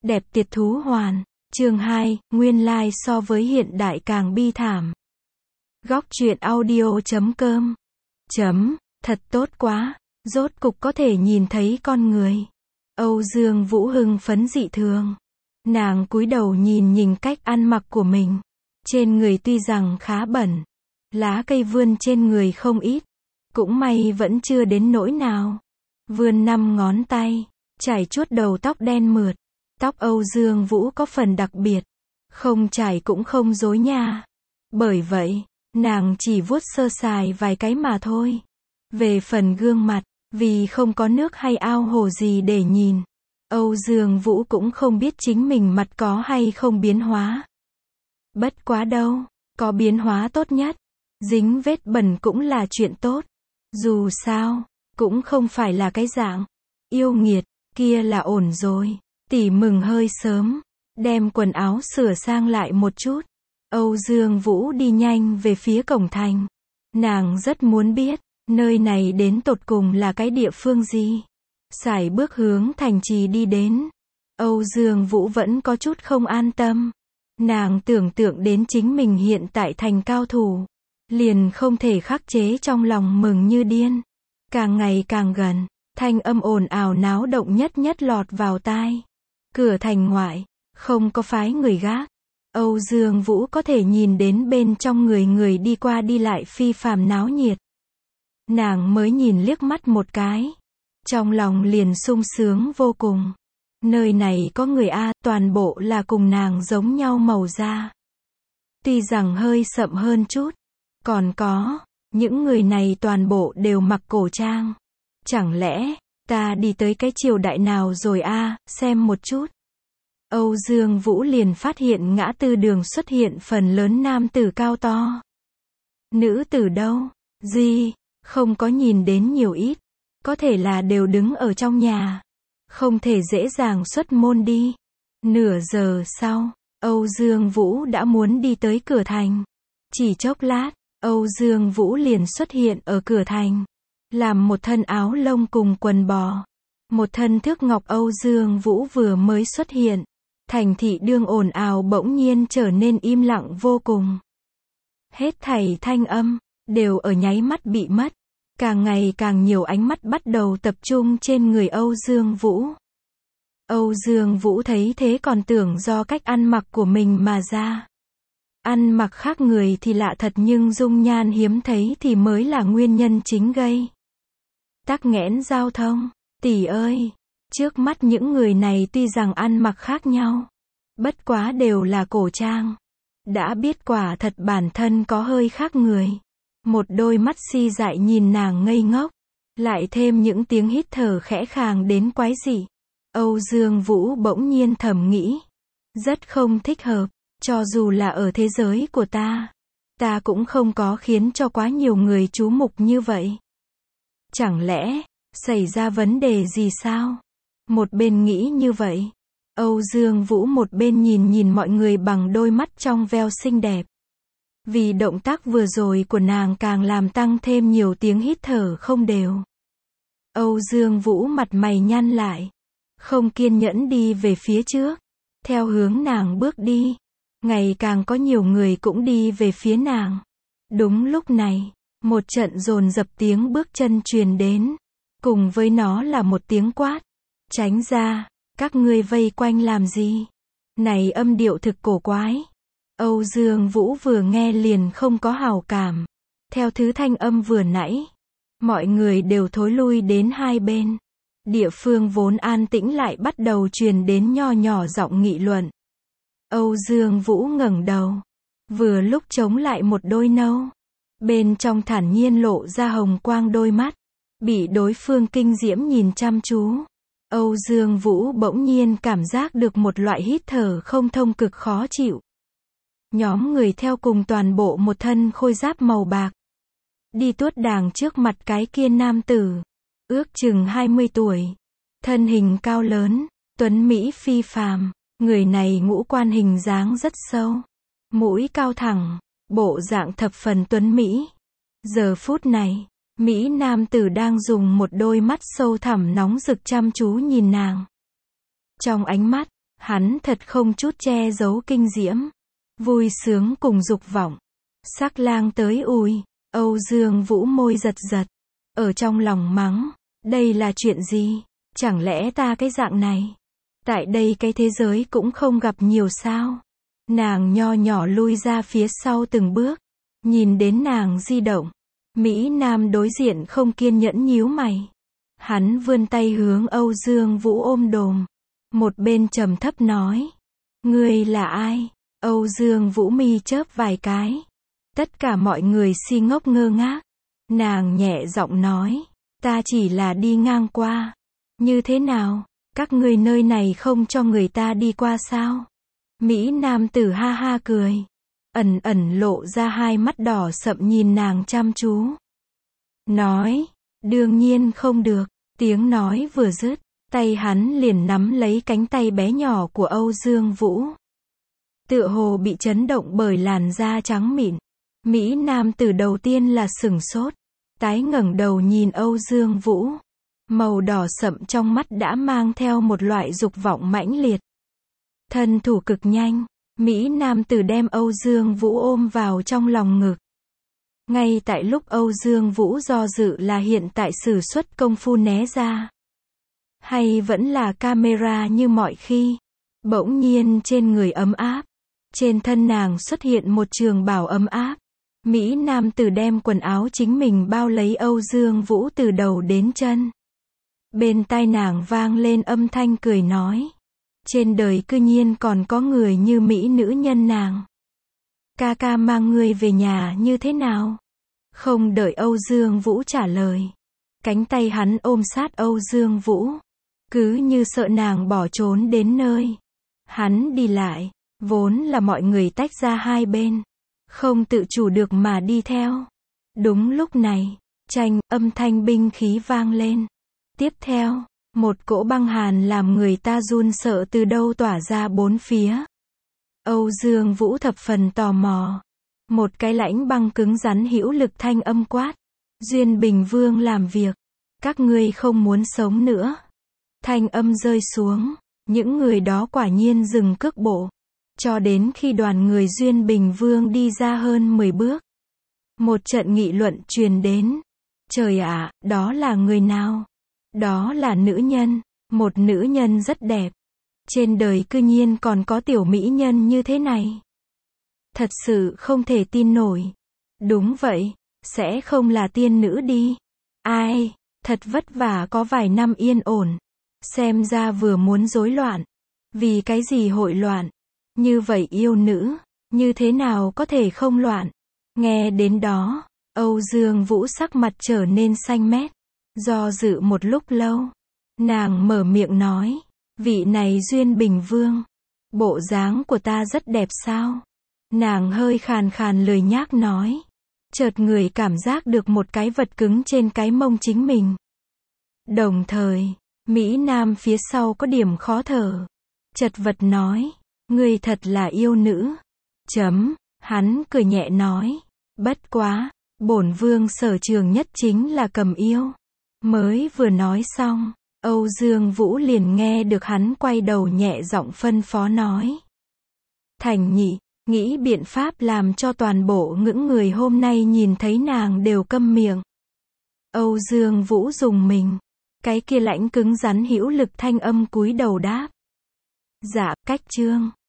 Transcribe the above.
Đẹp tiệt thú hoàn. Chương 2, nguyên lai so với hiện đại càng bi thảm. Góc truyện audio.com. Thật tốt quá, rốt cục có thể nhìn thấy con người. Âu Dương Vũ hưng phấn dị thường. Nàng cúi đầu nhìn cách ăn mặc của mình. Trên người tuy rằng khá bẩn, lá cây vươn trên người không ít. Cũng may vẫn chưa đến nỗi nào. Vươn 5 ngón tay, chải chuốt đầu tóc đen mượt. Tóc Âu Dương Vũ có phần đặc biệt, không chải cũng không rối nha. Bởi vậy, nàng chỉ vuốt sơ sài vài cái mà thôi. Về phần gương mặt, vì không có nước hay ao hồ gì để nhìn, Âu Dương Vũ cũng không biết chính mình mặt có hay không biến hóa. Bất quá đâu, có biến hóa tốt nhất. Dính vết bẩn cũng là chuyện tốt. Dù sao, cũng không phải là cái dạng yêu nghiệt, kia là ổn rồi. Tỷ mừng hơi sớm, đem quần áo sửa sang lại một chút. Âu Dương Vũ đi nhanh về phía cổng thành. Nàng rất muốn biết, nơi này đến tột cùng là cái địa phương gì. Sải bước hướng thành trì đi đến. Âu Dương Vũ vẫn có chút không an tâm. Nàng tưởng tượng đến chính mình hiện tại thành cao thủ, liền không thể khắc chế trong lòng mừng như điên. Càng ngày càng gần, thanh âm ồn ào náo động nhất lọt vào tai. Cửa thành ngoại, không có phái người gác. Âu Dương Vũ có thể nhìn đến bên trong người đi qua đi lại phi phàm náo nhiệt. Nàng mới nhìn liếc mắt một cái, trong lòng liền sung sướng vô cùng. Nơi này có người a, toàn bộ là cùng nàng giống nhau màu da. Tuy rằng hơi sậm hơn chút, còn có, những người này toàn bộ đều mặc cổ trang. Chẳng lẽ, ta đi tới cái triều đại nào rồi a, xem một chút. Âu Dương Vũ liền phát hiện ngã tư đường xuất hiện phần lớn nam tử cao to. Nữ tử đâu? Gì? Không có nhìn đến nhiều ít. Có thể là đều đứng ở trong nhà. Không thể dễ dàng xuất môn đi. Nửa giờ sau, Âu Dương Vũ đã muốn đi tới cửa thành. Chỉ chốc lát, Âu Dương Vũ liền xuất hiện ở cửa thành. Làm một thân áo lông cùng quần bò. Một thân thước ngọc Âu Dương Vũ vừa mới xuất hiện. Thành thị đương ồn ào bỗng nhiên trở nên im lặng vô cùng. Hết thảy thanh âm, đều ở nháy mắt bị mất. Càng ngày càng nhiều ánh mắt bắt đầu tập trung trên người Âu Dương Vũ. Âu Dương Vũ thấy thế còn tưởng do cách ăn mặc của mình mà ra. Ăn mặc khác người thì lạ thật nhưng dung nhan hiếm thấy thì mới là nguyên nhân chính gây tắc nghẽn giao thông. Tỷ ơi! Trước mắt những người này tuy rằng ăn mặc khác nhau, bất quá đều là cổ trang. Đã biết quả thật bản thân có hơi khác người. Một đôi mắt si dại nhìn nàng ngây ngốc. Lại thêm những tiếng hít thở khẽ khàng đến quái dị. Âu Dương Vũ bỗng nhiên thầm nghĩ. Rất không thích hợp. Cho dù là ở thế giới của ta cũng không có khiến cho quá nhiều người chú mục như vậy. Chẳng lẽ, xảy ra vấn đề gì sao? Một bên nghĩ như vậy, Âu Dương Vũ một bên nhìn mọi người bằng đôi mắt trong veo xinh đẹp. Vì động tác vừa rồi của nàng càng làm tăng thêm nhiều tiếng hít thở không đều. Âu Dương Vũ mặt mày nhăn lại, không kiên nhẫn đi về phía trước. Theo hướng nàng bước đi, ngày càng có nhiều người cũng đi về phía nàng. Đúng lúc này, một trận dồn dập tiếng bước chân truyền đến. Cùng với nó là một tiếng quát. Tránh ra, các ngươi vây quanh làm gì? Này âm điệu thực cổ quái. Âu Dương Vũ vừa nghe liền không có hảo cảm. Theo thứ thanh âm vừa nãy, mọi người đều thối lui đến hai bên. Địa phương vốn an tĩnh lại bắt đầu truyền đến nho nhỏ giọng nghị luận. Âu Dương Vũ ngẩng đầu, vừa lúc chống lại một đôi nâu. Bên trong thản nhiên lộ ra hồng quang đôi mắt, bị đối phương kinh diễm nhìn chăm chú. Âu Dương Vũ bỗng nhiên cảm giác được một loại hít thở không thông cực khó chịu. Nhóm người theo cùng toàn bộ một thân khôi giáp màu bạc. Đi tuốt đàng trước mặt cái kia nam tử. Ước chừng 20 tuổi. Thân hình cao lớn, tuấn mỹ phi phàm. Người này ngũ quan hình dáng rất sâu. Mũi cao thẳng, bộ dạng thập phần tuấn mỹ. Giờ phút này, Mỹ nam tử đang dùng một đôi mắt sâu thẳm nóng rực chăm chú nhìn nàng. Trong ánh mắt, Hắn thật không chút che giấu kinh diễm, vui sướng cùng dục vọng. Sắc lang tới ui, Âu Dương Vũ môi giật giật, ở trong lòng mắng, đây là chuyện gì? Chẳng lẽ ta cái dạng này, tại đây cái thế giới cũng không gặp nhiều sao? Nàng nho nhỏ lui ra phía sau từng bước, nhìn đến nàng di động. Mỹ Nam đối diện không kiên nhẫn nhíu mày. Hắn vươn tay hướng Âu Dương Vũ ôm đồm. Một bên trầm thấp nói. Ngươi là ai? Âu Dương Vũ mi chớp vài cái. Tất cả mọi người si ngốc ngơ ngác. Nàng nhẹ giọng nói. Ta chỉ là đi ngang qua. Như thế nào? Các ngươi nơi này không cho người ta đi qua sao? Mỹ Nam tử ha ha cười. Ẩn ẩn lộ ra hai mắt đỏ sậm nhìn nàng chăm chú. Nói. Đương nhiên không được. Tiếng nói vừa dứt, tay hắn liền nắm lấy cánh tay bé nhỏ của Âu Dương Vũ. Tựa hồ bị chấn động bởi làn da trắng mịn. Mỹ Nam tử đầu tiên là sửng sốt, tái ngẩng đầu nhìn Âu Dương Vũ. Màu đỏ sậm trong mắt đã mang theo một loại dục vọng mãnh liệt. Thân thủ cực nhanh, Mỹ Nam tử đem Âu Dương Vũ ôm vào trong lòng ngực. Ngay tại lúc Âu Dương Vũ do dự là hiện tại sử xuất công phu né ra, hay vẫn là camera như mọi khi, bỗng nhiên trên người ấm áp, trên thân nàng xuất hiện một trường bào ấm áp. Mỹ Nam tử đem quần áo chính mình bao lấy Âu Dương Vũ từ đầu đến chân. Bên tai nàng vang lên âm thanh cười nói. Trên đời cư nhiên còn có người như mỹ nữ nhân nàng. Ca ca mang ngươi về nhà như thế nào? Không đợi Âu Dương Vũ trả lời. Cánh tay hắn ôm sát Âu Dương Vũ. Cứ như sợ nàng bỏ trốn đến nơi. Hắn đi lại. Vốn là mọi người tách ra hai bên. Không tự chủ được mà đi theo. Đúng lúc này, chanh, âm thanh binh khí vang lên. Tiếp theo, một cỗ băng hàn làm người ta run sợ từ đâu tỏa ra bốn phía. Âu Dương Vũ thập phần tò mò. Một cái lãnh băng cứng rắn hữu lực thanh âm quát. Duyên Bình Vương làm việc. Các ngươi không muốn sống nữa. Thanh âm rơi xuống. Những người đó quả nhiên dừng cước bộ. Cho đến khi đoàn người Duyên Bình Vương đi ra hơn 10 bước. Một trận nghị luận truyền đến. Trời ạ, đó là người nào? Đó là nữ nhân. Một nữ nhân rất đẹp. Trên đời cư nhiên còn có tiểu mỹ nhân như thế này. Thật sự không thể tin nổi. Đúng vậy, sẽ không là tiên nữ đi. Ai, thật vất vả có vài năm yên ổn. Xem ra vừa muốn rối loạn. Vì cái gì hội loạn? Như vậy yêu nữ, như thế nào có thể không loạn? Nghe đến đó, Âu Dương Vũ sắc mặt trở nên xanh mét. Do dự một lúc lâu, nàng mở miệng nói. Vị này Duyên Bình Vương, bộ dáng của ta rất đẹp sao? Nàng hơi khàn khàn lười nhác nói. Chợt người cảm giác được một cái vật cứng trên cái mông chính mình. Đồng thời, Mỹ Nam phía sau có điểm khó thở. Chật vật nói. Ngươi thật là yêu nữ. Hắn cười nhẹ nói. Bất quá, bổn vương sở trường nhất chính là cầm yêu. Mới vừa nói xong, Âu Dương Vũ liền nghe được hắn quay đầu nhẹ giọng phân phó nói. Thành Nhị, nghĩ biện pháp làm cho toàn bộ những người hôm nay nhìn thấy nàng đều câm miệng. Âu Dương Vũ dùng mình. Cái kia lãnh cứng rắn hữu lực thanh âm cúi đầu đáp. Dạ, cách chương.